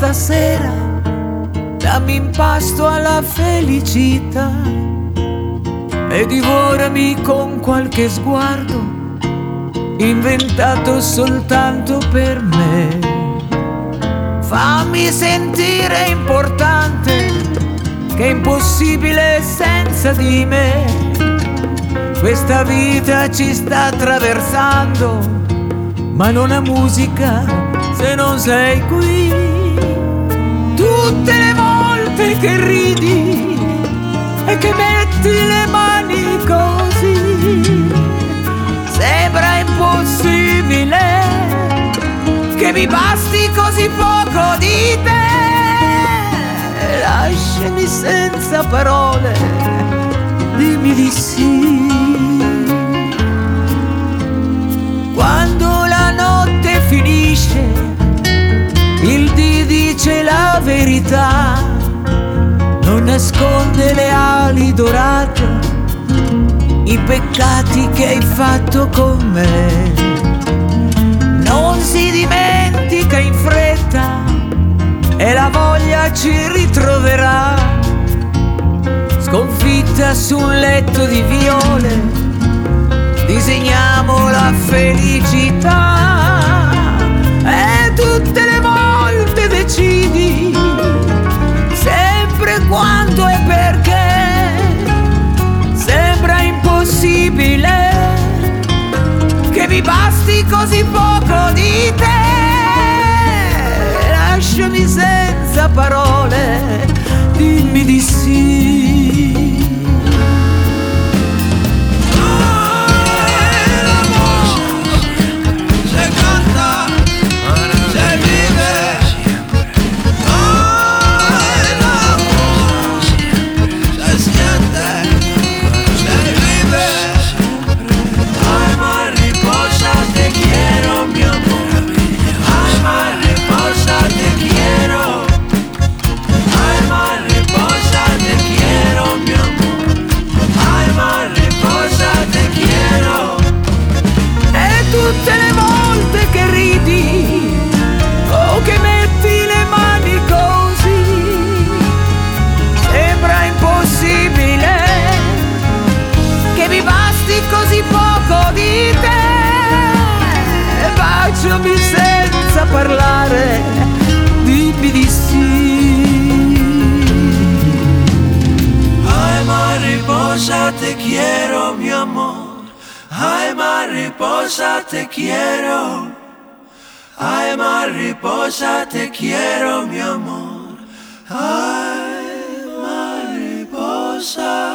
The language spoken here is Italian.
stasera, dammi in pasto alla felicità e divorami con qualche sguardo inventato soltanto per me. Fammi sentire importante, che è impossibile senza di me. Questa vita ci sta attraversando, ma non ha musica se non sei qui. Tutte le volte che ridi e che metti le mani così, sembra impossibile che mi basti così poco di te. Lasciami senza parole, dimmi di sì. Quando la notte finisce, il dì dice la verità, non nasconde le ali dorate, i peccati che hai fatto con me. Non si dimentica in fretta e la voglia ci ritroverà, sconfitta su un letto di viole, disegniamo la felicità. E tutte le volte decidi, sempre quando e perché, sembra impossibile che mi basti così poco di te. Lasciami senza parole, dimmi di sì. Tutte le volte che ridi o che metti le mani così, sembra impossibile che mi basti così poco di te. Baciami senza parlare, dimmi di sì. Ay, mariposa, te quiero, mi amor. Ay, mariposa, te quiero. Ay, mariposa, te quiero, mi amor. Ay, mariposa.